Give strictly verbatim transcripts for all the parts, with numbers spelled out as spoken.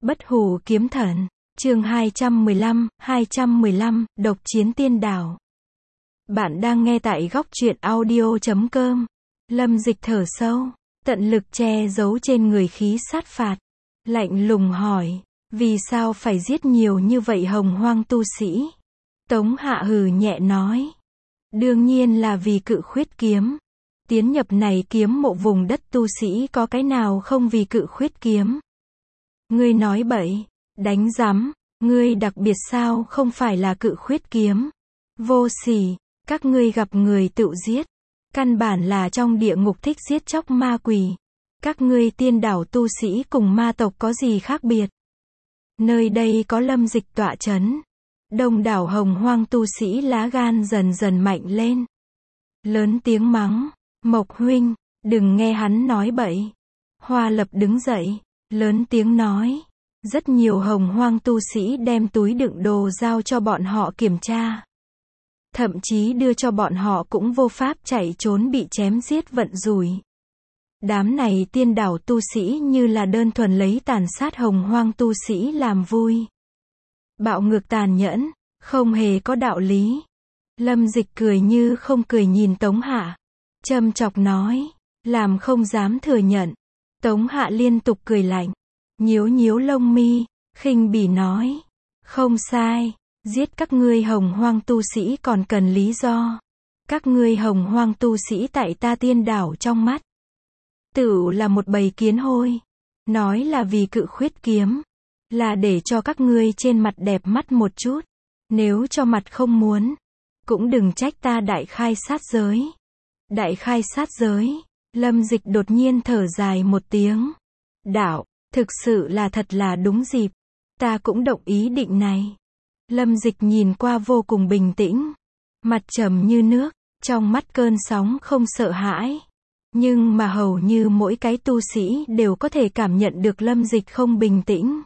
Bất hủ kiếm thần, chương hai trăm mười lăm, hai trăm mười lăm, độc chiến tiên đảo. Bạn đang nghe tại góc truyện audio chấm com. Lâm Dịch thở sâu, tận lực che giấu trên người khí sát phạt. Lạnh lùng hỏi, vì sao phải giết nhiều như vậy hồng hoang tu sĩ? Tống Hạ hừ nhẹ nói, đương nhiên là vì cự khuyết kiếm. Tiến nhập này kiếm mộ vùng đất tu sĩ có cái nào không vì cự khuyết kiếm? Ngươi nói bậy, đánh rắm, ngươi đặc biệt sao không phải là cự khuyết kiếm? Vô sỉ, các ngươi gặp người tự giết. Căn bản là trong địa ngục thích giết chóc ma quỷ. Các ngươi tiên đảo tu sĩ cùng ma tộc có gì khác biệt? Nơi đây có Lâm Dịch tọa chấn. Đông đảo hồng hoang tu sĩ lá gan dần dần mạnh lên. Lớn tiếng mắng, Mộc huynh, đừng nghe hắn nói bậy. Hoa Lập đứng dậy, lớn tiếng nói, rất nhiều hồng hoang tu sĩ đem túi đựng đồ giao cho bọn họ kiểm tra. Thậm chí đưa cho bọn họ cũng vô pháp chạy trốn bị chém giết vận rủi. Đám này tiên đảo tu sĩ như là đơn thuần lấy tàn sát hồng hoang tu sĩ làm vui. Bạo ngược tàn nhẫn, không hề có đạo lý. Lâm Dịch cười như không cười nhìn Tống Hạ. Châm chọc nói, làm không dám thừa nhận. Tống Hạ liên tục cười lạnh, nhíu nhíu lông mi, khinh bỉ nói, không sai, giết các ngươi hồng hoang tu sĩ còn cần lý do. Các ngươi hồng hoang tu sĩ tại ta tiên đảo trong mắt, tựu là một bầy kiến hôi. Nói là vì cự khuyết kiếm, là để cho các ngươi trên mặt đẹp mắt một chút. Nếu cho mặt không muốn, cũng đừng trách ta đại khai sát giới. Đại khai sát giới, Lâm Dịch đột nhiên thở dài một tiếng. Đạo, thực sự là thật là đúng dịp. Ta cũng động ý định này. Lâm Dịch nhìn qua vô cùng bình tĩnh. Mặt trầm như nước, trong mắt cơn sóng không sợ hãi. Nhưng mà hầu như mỗi cái tu sĩ đều có thể cảm nhận được Lâm Dịch không bình tĩnh.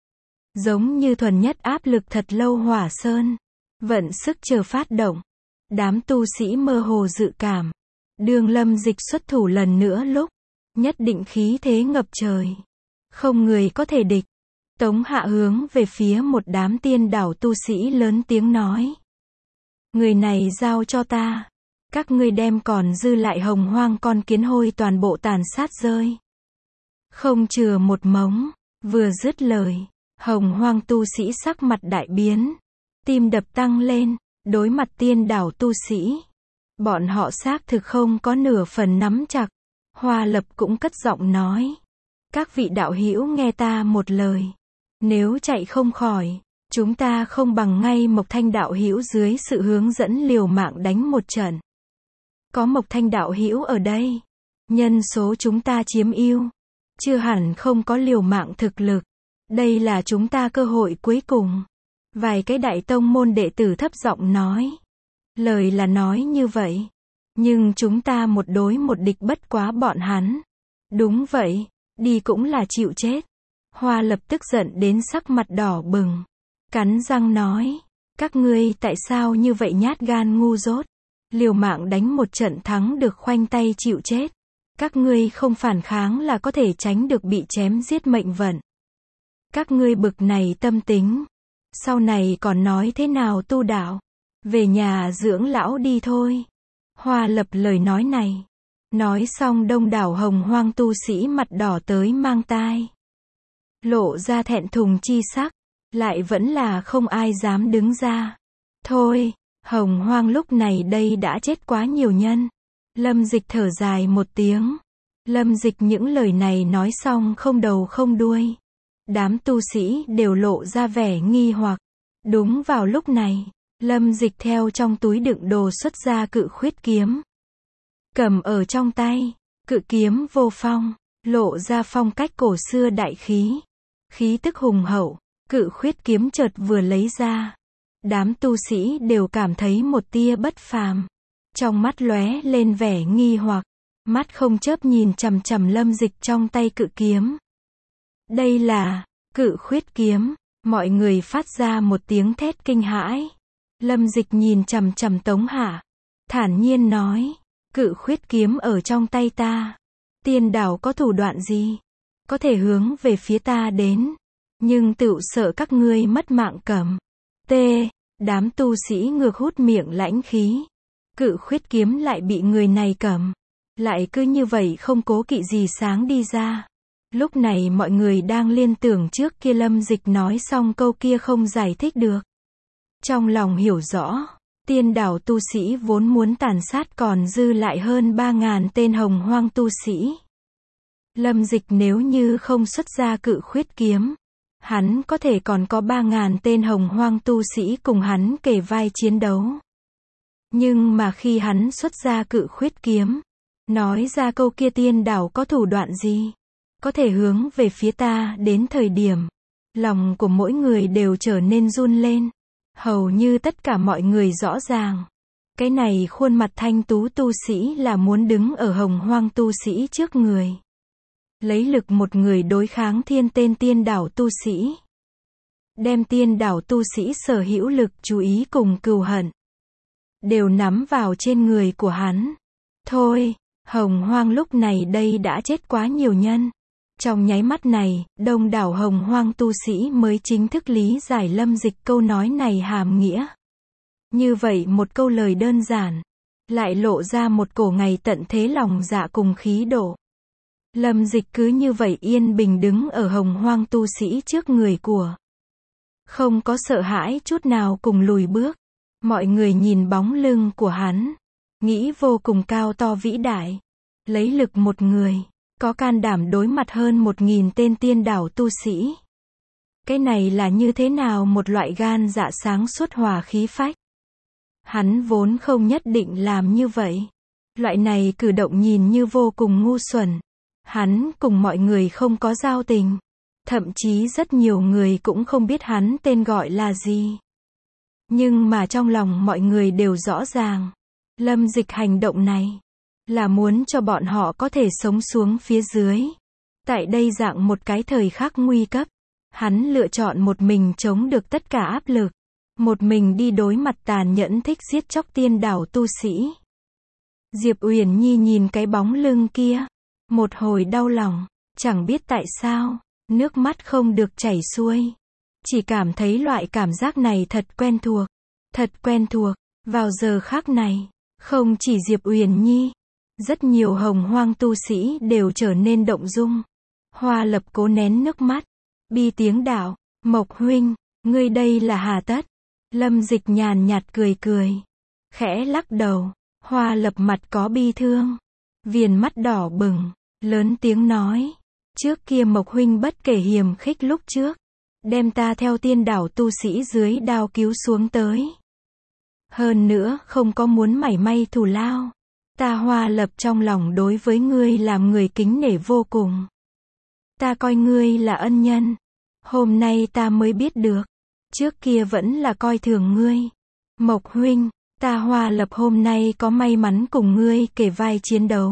Giống như thuần nhất áp lực thật lâu hỏa sơn. Vận sức chờ phát động. Đám tu sĩ mơ hồ dự cảm. Đường Lâm Dịch xuất thủ lần nữa lúc, nhất định khí thế ngập trời. Không người có thể địch. Tống Hạ hướng về phía một đám tiên đảo tu sĩ lớn tiếng nói. Người này giao cho ta. Các ngươi đem còn dư lại hồng hoang con kiến hôi toàn bộ tàn sát rơi. Không chừa một mống. Vừa dứt lời, hồng hoang tu sĩ sắc mặt đại biến. Tim đập tăng lên, đối mặt tiên đảo tu sĩ. Bọn họ xác thực không có nửa phần nắm chặt. Hoa Lập cũng cất giọng nói. Các vị đạo hữu nghe ta một lời. Nếu chạy không khỏi, chúng ta không bằng ngay Mộc Thanh đạo hữu dưới sự hướng dẫn liều mạng đánh một trận. Có Mộc Thanh đạo hữu ở đây, nhân số chúng ta chiếm ưu, chưa hẳn không có liều mạng thực lực. Đây là chúng ta cơ hội cuối cùng. Vài cái đại tông môn đệ tử thấp giọng nói. Lời là nói như vậy, nhưng chúng ta một đối một địch bất quá bọn hắn. Đúng vậy, đi cũng là chịu chết. Hoa Lập tức giận đến sắc mặt đỏ bừng, cắn răng nói, các ngươi tại sao như vậy nhát gan ngu dốt, liều mạng đánh một trận thắng được khoanh tay chịu chết. Các ngươi không phản kháng là có thể tránh được bị chém giết mệnh vận. Các ngươi bực này tâm tính, sau này còn nói thế nào tu đạo? Về nhà dưỡng lão đi thôi. Hoa Lập lời nói này. Nói xong đông đảo hồng hoang tu sĩ mặt đỏ tới mang tai. Lộ ra thẹn thùng chi sắc. Lại vẫn là không ai dám đứng ra. Thôi, hồng hoang lúc này đây đã chết quá nhiều nhân. Lâm Dịch thở dài một tiếng. Lâm Dịch những lời này nói xong không đầu không đuôi. Đám tu sĩ đều lộ ra vẻ nghi hoặc. Đúng vào lúc này, Lâm Dịch theo trong túi đựng đồ xuất ra cự khuyết kiếm. Cầm ở trong tay, cự kiếm vô phong, lộ ra phong cách cổ xưa đại khí. Khí tức hùng hậu, cự khuyết kiếm chợt vừa lấy ra. Đám tu sĩ đều cảm thấy một tia bất phàm. Trong mắt lóe lên vẻ nghi hoặc, mắt không chớp nhìn chằm chằm Lâm Dịch trong tay cự kiếm. Đây là cự khuyết kiếm. Mọi người phát ra một tiếng thét kinh hãi. Lâm Dịch nhìn chằm chằm Tống Hạ, thản nhiên nói, cự khuyết kiếm ở trong tay ta. Tiên đảo có thủ đoạn gì? Có thể hướng về phía ta đến. Nhưng tựu sợ các ngươi mất mạng cẩm. T. Đám tu sĩ ngược hút miệng lãnh khí. Cự khuyết kiếm lại bị người này cầm. Lại cứ như vậy không cố kỵ gì sáng đi ra. Lúc này mọi người đang liên tưởng trước kia Lâm Dịch nói xong câu kia không giải thích được. Trong lòng hiểu rõ, tiên đảo tu sĩ vốn muốn tàn sát còn dư lại hơn ba ngàn tên hồng hoang tu sĩ. Lâm Dịch nếu như không xuất ra cự khuyết kiếm, hắn có thể còn có ba ngàn tên hồng hoang tu sĩ cùng hắn kề vai chiến đấu. Nhưng mà khi hắn xuất ra cự khuyết kiếm, nói ra câu kia tiên đảo có thủ đoạn gì, có thể hướng về phía ta đến thời điểm, lòng của mỗi người đều trở nên run lên. Hầu như tất cả mọi người rõ ràng, cái này khuôn mặt thanh tú tu sĩ là muốn đứng ở hồng hoang tu sĩ trước người. Lấy lực một người đối kháng thiên tên tiên đảo tu sĩ. Đem tiên đảo tu sĩ sở hữu lực chú ý cùng cừu hận đều nắm vào trên người của hắn. Thôi, hồng hoang lúc này đây đã chết quá nhiều nhân. Trong nháy mắt này, đông đảo hồng hoang tu sĩ mới chính thức lý giải Lâm Dịch câu nói này hàm nghĩa. Như vậy một câu lời đơn giản, lại lộ ra một cổ ngày tận thế lòng dạ cùng khí độ. Lâm Dịch cứ như vậy yên bình đứng ở hồng hoang tu sĩ trước người của. Không có sợ hãi chút nào cùng lùi bước. Mọi người nhìn bóng lưng của hắn, nghĩ vô cùng cao to vĩ đại. Lấy lực một người, có can đảm đối mặt hơn một nghìn tên tiên đảo tu sĩ. Cái này là như thế nào một loại gan dạ sáng suốt hòa khí phách. Hắn vốn không nhất định làm như vậy. Loại này cử động nhìn như vô cùng ngu xuẩn. Hắn cùng mọi người không có giao tình. Thậm chí rất nhiều người cũng không biết hắn tên gọi là gì. Nhưng mà trong lòng mọi người đều rõ ràng. Lâm Dịch hành động này là muốn cho bọn họ có thể sống xuống phía dưới. Tại đây dạng một cái thời khắc nguy cấp, hắn lựa chọn một mình chống được tất cả áp lực. Một mình đi đối mặt tàn nhẫn thích giết chóc tiên đảo tu sĩ. Diệp Uyển Nhi nhìn cái bóng lưng kia, một hồi đau lòng, chẳng biết tại sao, nước mắt không được chảy xuôi. Chỉ cảm thấy loại cảm giác này thật quen thuộc, thật quen thuộc. Vào giờ khắc này, không chỉ Diệp Uyển Nhi, rất nhiều hồng hoang tu sĩ đều trở nên động dung. Hoa Lập cố nén nước mắt, bi tiếng đạo, Mộc huynh, ngươi đây là hà tất. Lâm Dịch nhàn nhạt cười cười, khẽ lắc đầu. Hoa Lập mặt có bi thương, viền mắt đỏ bừng, lớn tiếng nói, trước kia Mộc huynh bất kể hiềm khích lúc trước, đem ta theo tiên đảo tu sĩ dưới đao cứu xuống tới. Hơn nữa không có muốn mảy may thù lao. Ta Hoa Lập trong lòng đối với ngươi làm người kính nể vô cùng. Ta coi ngươi là ân nhân. Hôm nay ta mới biết được, trước kia vẫn là coi thường ngươi. Mộc huynh, ta Hoa Lập hôm nay có may mắn cùng ngươi kề vai chiến đấu.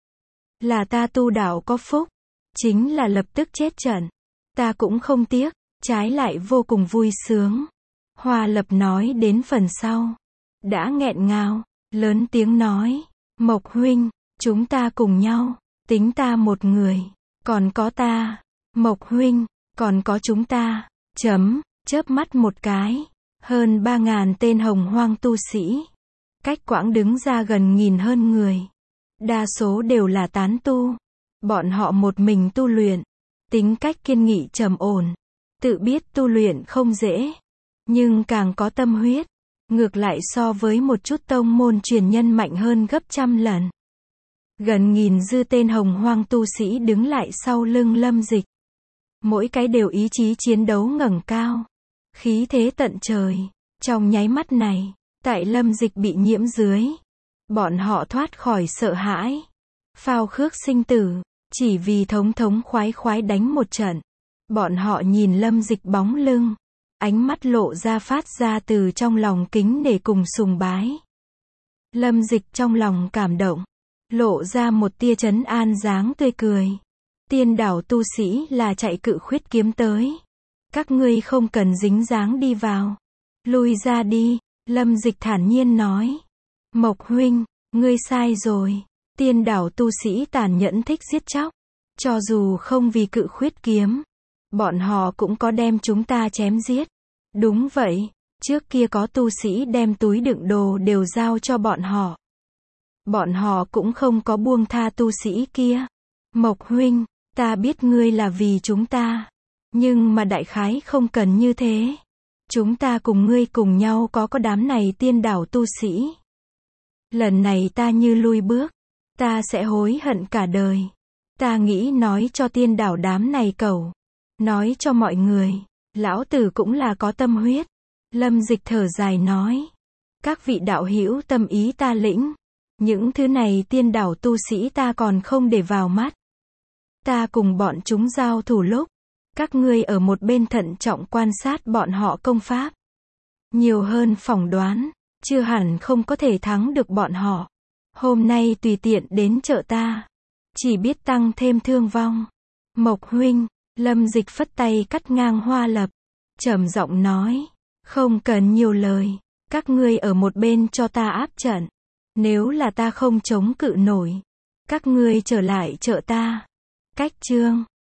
Là ta tu đạo có phúc, chính là lập tức chết trận. Ta cũng không tiếc, trái lại vô cùng vui sướng. Hoa Lập nói đến phần sau, đã nghẹn ngào, lớn tiếng nói, Mộc huynh, chúng ta cùng nhau, tính ta một người, còn có ta, Mộc huynh, còn có chúng ta, chấm, chớp mắt một cái, hơn ba ngàn tên hồng hoang tu sĩ, cách quãng đứng ra gần nghìn hơn người, đa số đều là tán tu, bọn họ một mình tu luyện, tính cách kiên nghị trầm ổn, tự biết tu luyện không dễ, nhưng càng có tâm huyết, ngược lại so với một chút tông môn truyền nhân mạnh hơn gấp trăm lần. Gần nghìn dư tên hồng hoang tu sĩ đứng lại sau lưng Lâm Dịch. Mỗi cái đều ý chí chiến đấu ngẩng cao, khí thế tận trời. Trong nháy mắt này, tại Lâm Dịch bị nhiễm dưới, bọn họ thoát khỏi sợ hãi, phao khước sinh tử, chỉ vì thống thống khoái khoái đánh một trận. Bọn họ nhìn Lâm Dịch bóng lưng, ánh mắt lộ ra phát ra từ trong lòng kính để cùng sùng bái. Lâm Dịch trong lòng cảm động, lộ ra một tia trấn an dáng tươi cười. Tiên đảo tu sĩ là chạy cự khuyết kiếm tới. Các ngươi không cần dính dáng đi vào. Lui ra đi, Lâm Dịch thản nhiên nói. Mộc huynh, ngươi sai rồi. Tiên đảo tu sĩ tàn nhẫn thích giết chóc. Cho dù không vì cự khuyết kiếm, Bọn họ cũng có đem chúng ta chém giết. Đúng vậy, trước kia có tu sĩ đem túi đựng đồ đều giao cho bọn họ. Bọn họ cũng không có buông tha tu sĩ kia. Mộc huynh, ta biết ngươi là vì chúng ta. Nhưng mà đại khái không cần như thế. Chúng ta cùng ngươi cùng nhau có có đám này tiên đảo tu sĩ. Lần này ta như lui bước. Ta sẽ hối hận cả đời. Ta nghĩ nói cho tiên đảo đám này cẩu. Nói cho mọi người. Lão tử cũng là có tâm huyết. Lâm Dịch thở dài nói. Các vị đạo hữu tâm ý ta lĩnh. Những thứ này tiên đảo tu sĩ ta còn không để vào mắt. Ta cùng bọn chúng giao thủ lúc. Các ngươi ở một bên thận trọng quan sát bọn họ công pháp. Nhiều hơn phỏng đoán. Chưa hẳn không có thể thắng được bọn họ. Hôm nay tùy tiện đến chợ ta. Chỉ biết tăng thêm thương vong. Mộc huynh, Lâm Dịch phất tay cắt ngang Hoa Lập. Trầm giọng nói. Không cần nhiều lời. Các ngươi ở một bên cho ta áp trận. Nếu là ta không chống cự nổi. Các ngươi trở lại chợ ta. Cách chương.